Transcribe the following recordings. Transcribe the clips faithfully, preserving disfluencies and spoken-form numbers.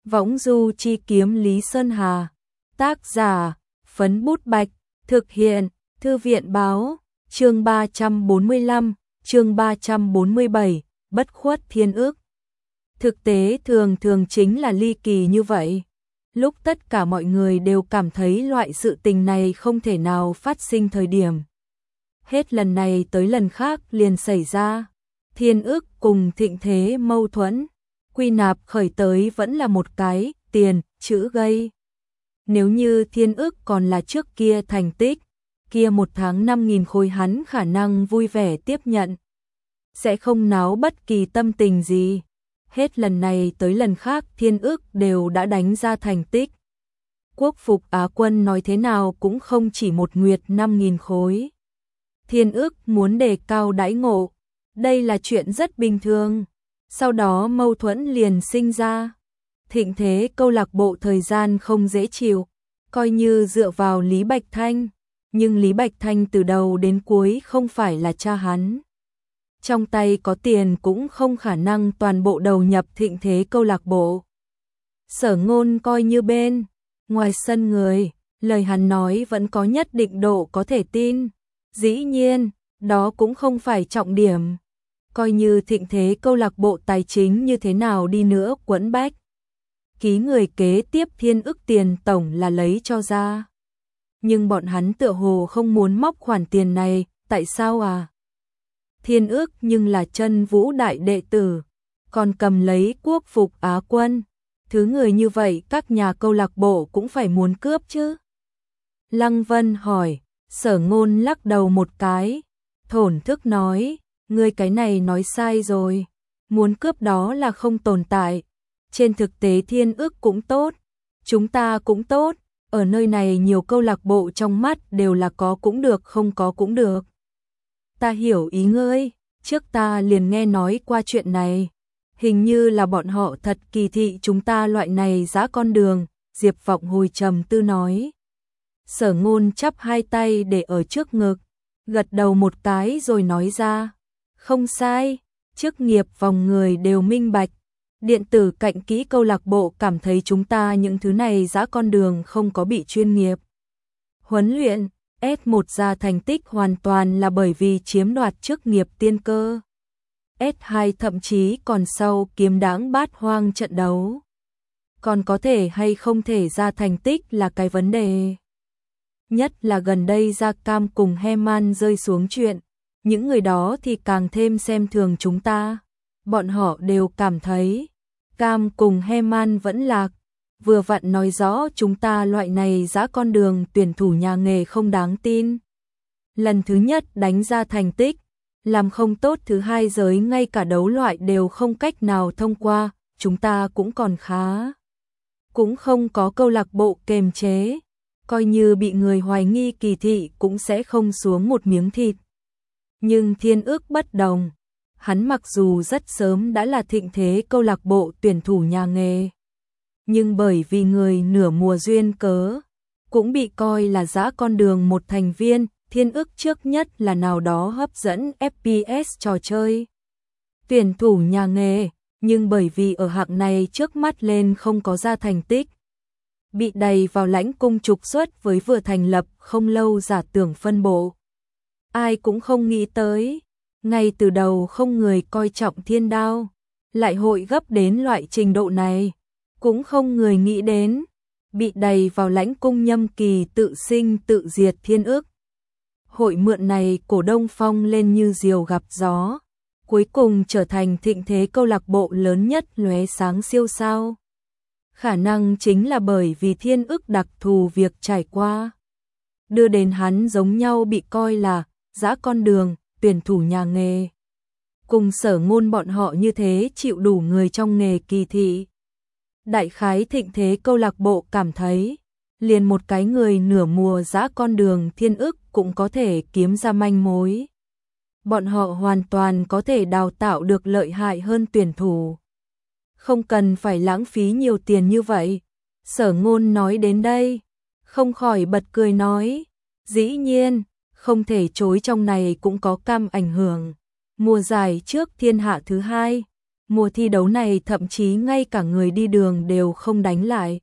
Võng du chi kiếm Lý Sơn Hà. Tác giả, Phấn Bút Bạch. Thực hiện, Thư viện Báo. Chương ba trăm bốn mươi lăm, chương ba trăm bốn mươi bảy, bất khuất thiên ước. Thực tế thường thường chính là ly kỳ như vậy. Lúc tất cả mọi người đều cảm thấy loại sự tình này không thể nào phát sinh thời điểm. Hết lần này tới lần khác liền xảy ra. Thiên ước cùng thịnh thế mâu thuẫn. Quy nạp khởi tới vẫn là một cái, tiền, chữ gây. Nếu như thiên ước còn là trước kia thành tích, kia một tháng năm nghìn khối hắn khả năng vui vẻ tiếp nhận. Sẽ không náo bất kỳ tâm tình gì. Hết lần này tới lần khác thiên ước đều đã đánh ra thành tích. Quốc phục Á quân nói thế nào cũng không chỉ một nguyệt năm nghìn khối. Thiên ước muốn đề cao đãi ngộ. Đây là chuyện rất bình thường. Sau đó mâu thuẫn liền sinh ra. Thịnh thế câu lạc bộ thời gian không dễ chịu. Coi như dựa vào Lý Bạch Thanh. Nhưng Lý Bạch Thanh từ đầu đến cuối không phải là cha hắn. Trong tay có tiền cũng không khả năng toàn bộ đầu nhập thịnh thế câu lạc bộ. Sở Ngôn coi như bên ngoài sân người, lời hắn nói vẫn có nhất định độ có thể tin. Dĩ nhiên, đó cũng không phải trọng điểm. Coi như thịnh thế câu lạc bộ tài chính như thế nào đi nữa quẫn bách. Ký người kế tiếp thiên ức tiền tổng là lấy cho ra. Nhưng bọn hắn tựa hồ không muốn móc khoản tiền này, tại sao à? Thiên ước nhưng là chân vũ đại đệ tử, còn cầm lấy quốc phục Á quân. Thứ người như vậy các nhà câu lạc bộ cũng phải muốn cướp chứ. Lăng Vân hỏi, Sở Ngôn lắc đầu một cái, thổn thức nói, ngươi cái này nói sai rồi, muốn cướp đó là không tồn tại. Trên thực tế thiên ước cũng tốt, chúng ta cũng tốt, ở nơi này nhiều câu lạc bộ trong mắt đều là có cũng được không có cũng được. Ta hiểu ý ngươi, trước ta liền nghe nói qua chuyện này. Hình như là bọn họ thật kỳ thị chúng ta loại này dã con đường, Diệp Vọng Hồi trầm tư nói. Sở Ngôn chắp hai tay để ở trước ngực, gật đầu một cái rồi nói ra. Không sai, chức nghiệp vòng người đều minh bạch. Điện tử cạnh kỹ câu lạc bộ cảm thấy chúng ta những thứ này dã con đường không có bị chuyên nghiệp huấn luyện. S một ra thành tích hoàn toàn là bởi vì chiếm đoạt chức nghiệp tiên cơ. S hai thậm chí còn sau kiếm đáng bát hoang trận đấu. Còn có thể hay không thể ra thành tích là cái vấn đề. Nhất là gần đây Gia Cam cùng Heman rơi xuống chuyện. Những người đó thì càng thêm xem thường chúng ta. Bọn họ đều cảm thấy Cam cùng Heman vẫn lạc. Vừa vặn nói rõ chúng ta loại này dã con đường tuyển thủ nhà nghề không đáng tin. Lần thứ nhất đánh ra thành tích, làm không tốt thứ hai giới ngay cả đấu loại đều không cách nào thông qua, chúng ta cũng còn khá. Cũng không có câu lạc bộ kềm chế, coi như bị người hoài nghi kỳ thị cũng sẽ không xuống một miếng thịt. Nhưng thiên ước bất đồng, hắn mặc dù rất sớm đã là thịnh thế câu lạc bộ tuyển thủ nhà nghề. Nhưng bởi vì người nửa mùa duyên cớ, cũng bị coi là dã con đường một thành viên, thiên ước trước nhất là nào đó hấp dẫn F P S trò chơi. Tuyển thủ nhà nghề, nhưng bởi vì ở hạng này trước mắt lên không có ra thành tích. Bị đầy vào lãnh cung trục xuất với vừa thành lập không lâu giả tưởng phân bộ. Ai cũng không nghĩ tới, ngay từ đầu không người coi trọng Thiên Đao, lại hội gấp đến loại trình độ này. Cũng không người nghĩ đến, bị đầy vào lãnh cung nhâm kỳ tự sinh tự diệt thiên ước. Hội mượn này cổ đông phong lên như diều gặp gió, cuối cùng trở thành thịnh thế câu lạc bộ lớn nhất lóe sáng siêu sao. Khả năng chính là bởi vì thiên ước đặc thù việc trải qua. Đưa đến hắn giống nhau bị coi là dã con đường, tuyển thủ nhà nghề. Cùng Sở Ngôn bọn họ như thế chịu đủ người trong nghề kỳ thị. Đại khái thịnh thế câu lạc bộ cảm thấy, liền một cái người nửa mùa dã con đường thiên ức cũng có thể kiếm ra manh mối. Bọn họ hoàn toàn có thể đào tạo được lợi hại hơn tuyển thủ. Không cần phải lãng phí nhiều tiền như vậy. Sở Ngôn nói đến đây, không khỏi bật cười nói, dĩ nhiên, không thể chối trong này cũng có Cam ảnh hưởng. Mùa giải trước thiên hạ thứ hai, Mùa thi đấu này thậm chí ngay cả người đi đường đều không đánh lại.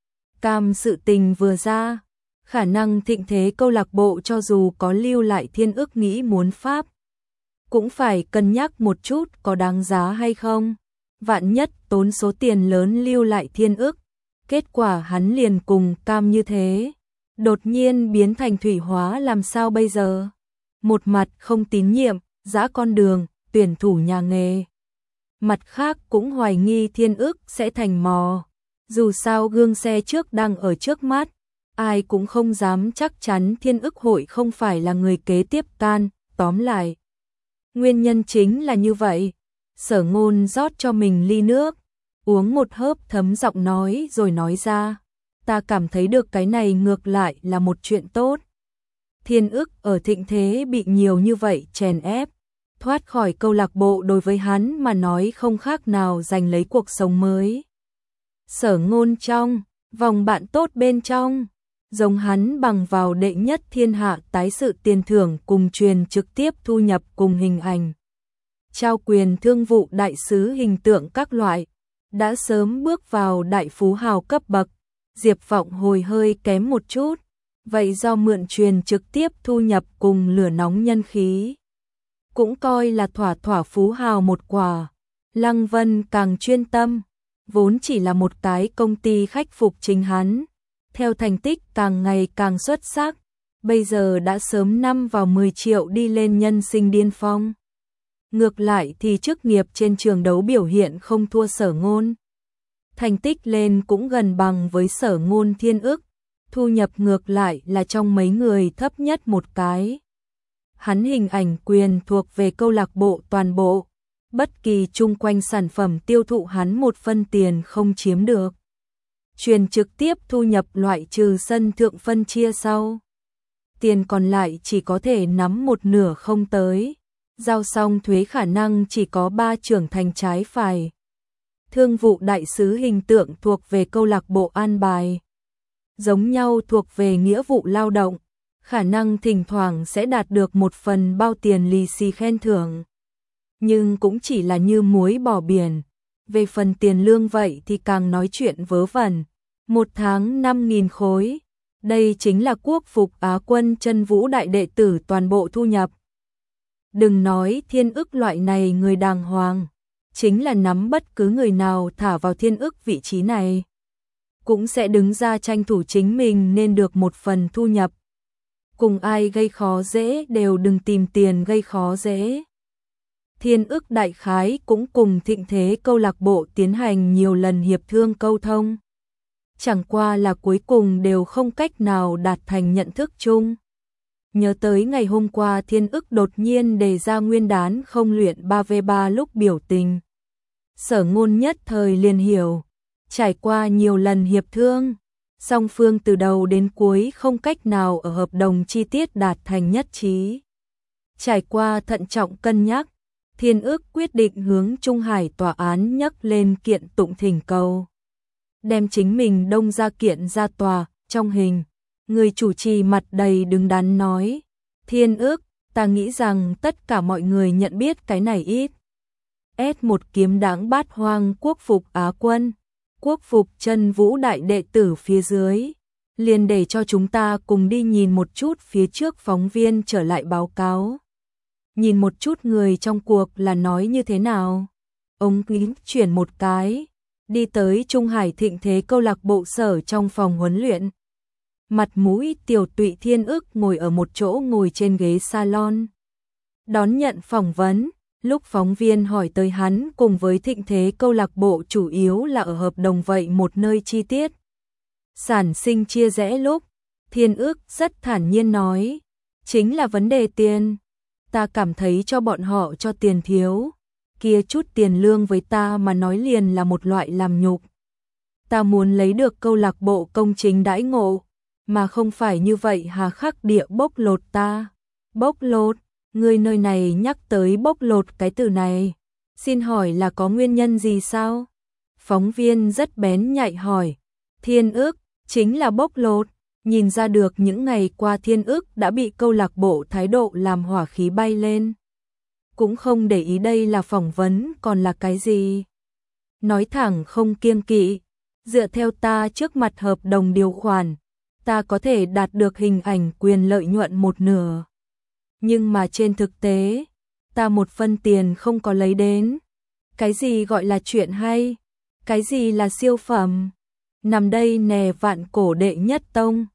Cam sự tình vừa ra, khả năng thịnh thế câu lạc bộ cho dù có lưu lại Thiên Ức nghĩ muốn Pháp, cũng phải cân nhắc một chút có đáng giá hay không. Vạn nhất tốn số tiền lớn lưu lại Thiên Ức, kết quả hắn liền cùng Cam như thế, đột nhiên biến thành thủy hóa làm sao bây giờ? Một mặt không tín nhiệm, giã con đường, tuyển thủ nhà nghề. Mặt khác cũng hoài nghi Thiên Ức sẽ thành mò. Dù sao gương xe trước đang ở trước mắt, ai cũng không dám chắc chắn Thiên Ức hội không phải là người kế tiếp can. Tóm lại, nguyên nhân chính là như vậy. Sở Ngôn rót cho mình ly nước, uống một hớp thấm giọng nói rồi nói ra, ta cảm thấy được cái này ngược lại là một chuyện tốt. Thiên Ức ở thịnh thế bị nhiều như vậy chèn ép, thoát khỏi câu lạc bộ đối với hắn mà nói không khác nào giành lấy cuộc sống mới. Sở Ngôn trong, vòng bạn tốt bên trong, giống hắn bằng vào đệ nhất thiên hạ tái sự tiền thưởng cùng truyền trực tiếp thu nhập cùng hình ảnh. Trao quyền thương vụ đại sứ hình tượng các loại, đã sớm bước vào đại phú hào cấp bậc, Diệp Vọng hồi hơi kém một chút, vậy do mượn truyền trực tiếp thu nhập cùng lửa nóng nhân khí. Cũng coi là thỏa thỏa phú hào một quả. Lăng Vân càng chuyên tâm, vốn chỉ là một cái công ty khách phục chính hắn, theo thành tích càng ngày càng xuất sắc, bây giờ đã sớm năm vào mười triệu đi lên nhân sinh điên phong. Ngược lại thì chức nghiệp trên trường đấu biểu hiện không thua Sở Ngôn. Thành tích lên cũng gần bằng với Sở Ngôn Thiên Ức, thu nhập ngược lại là trong mấy người thấp nhất một cái. Hắn hình ảnh quyền thuộc về câu lạc bộ toàn bộ, bất kỳ chung quanh sản phẩm tiêu thụ hắn một phân tiền không chiếm được. Truyền trực tiếp thu nhập loại trừ sân thượng phân chia sau. Tiền còn lại chỉ có thể nắm một nửa không tới. Giao xong thuế khả năng chỉ có ba trưởng thành trái phải. Thương vụ đại sứ hình tượng thuộc về câu lạc bộ an bài. Giống nhau thuộc về nghĩa vụ lao động, khả năng thỉnh thoảng sẽ đạt được một phần bao tiền lì xì khen thưởng. Nhưng cũng chỉ là như muối bỏ biển. Về phần tiền lương vậy thì càng nói chuyện vớ vẩn. Một tháng năm nghìn khối. Đây chính là quốc phục Á quân chân vũ đại đệ tử toàn bộ thu nhập. Đừng nói Thiên Ức loại này người đàng hoàng, chính là nắm bất cứ người nào thả vào Thiên Ức vị trí này, cũng sẽ đứng ra tranh thủ chính mình nên được một phần thu nhập. Cùng ai gây khó dễ đều đừng tìm tiền gây khó dễ. Thiên Ức đại khái cũng cùng thịnh thế câu lạc bộ tiến hành nhiều lần hiệp thương câu thông. Chẳng qua là cuối cùng đều không cách nào đạt thành nhận thức chung. Nhớ tới ngày hôm qua Thiên Ức đột nhiên đề ra nguyên đán không luyện ba vs ba lúc biểu tình. Sở Ngôn nhất thời liền hiểu, trải qua nhiều lần hiệp thương, song phương từ đầu đến cuối không cách nào ở hợp đồng chi tiết đạt thành nhất trí. Trải qua thận trọng cân nhắc, Thiên Ức quyết định hướng Trung Hải tòa án nhấc lên kiện tụng thỉnh cầu. Đem chính mình đông ra kiện ra tòa, trong hình, người chủ trì mặt đầy đứng đắn nói, Thiên Ức, ta nghĩ rằng tất cả mọi người nhận biết cái này ít. S một kiếm đãng bát hoang quốc phục Á quân, quốc phục chân vũ đại đệ tử phía dưới. Liền để cho chúng ta cùng đi nhìn một chút phía trước phóng viên trở lại báo cáo. Nhìn một chút người trong cuộc là nói như thế nào. Ông kính chuyển một cái, đi tới Trung Hải thịnh thế câu lạc bộ sở trong phòng huấn luyện. Mặt mũi tiểu tụy Thiên Ức ngồi ở một chỗ ngồi trên ghế salon. Đón nhận phỏng vấn, lúc phóng viên hỏi tới hắn cùng với thịnh thế câu lạc bộ chủ yếu là ở hợp đồng vậy một nơi chi tiết. Sản sinh chia rẽ lúc, Thiên Ức rất thản nhiên nói, chính là vấn đề tiền. Ta cảm thấy cho bọn họ cho tiền thiếu, kia chút tiền lương với ta mà nói liền là một loại làm nhục. Ta muốn lấy được câu lạc bộ công chính đãi ngộ, mà không phải như vậy hà khắc địa bóc lột ta. Bóc lột, người nơi này nhắc tới bóc lột cái từ này, xin hỏi là có nguyên nhân gì sao? Phóng viên rất bén nhạy hỏi, Thiên Ức, chính là bóc lột. Nhìn ra được những ngày qua Thiên Ức đã bị câu lạc bộ thái độ làm hỏa khí bay lên. cũng không để ý đây là phỏng vấn còn là cái gì. Nói thẳng không kiêng kỵ, dựa theo ta trước mặt hợp đồng điều khoản, ta có thể đạt được hình ảnh quyền lợi nhuận một nửa. Nhưng mà trên thực tế, ta một phân tiền không có lấy đến. Cái gì gọi là chuyện hay? Cái gì là siêu phẩm? Nằm đây nè vạn cổ đệ nhất tông.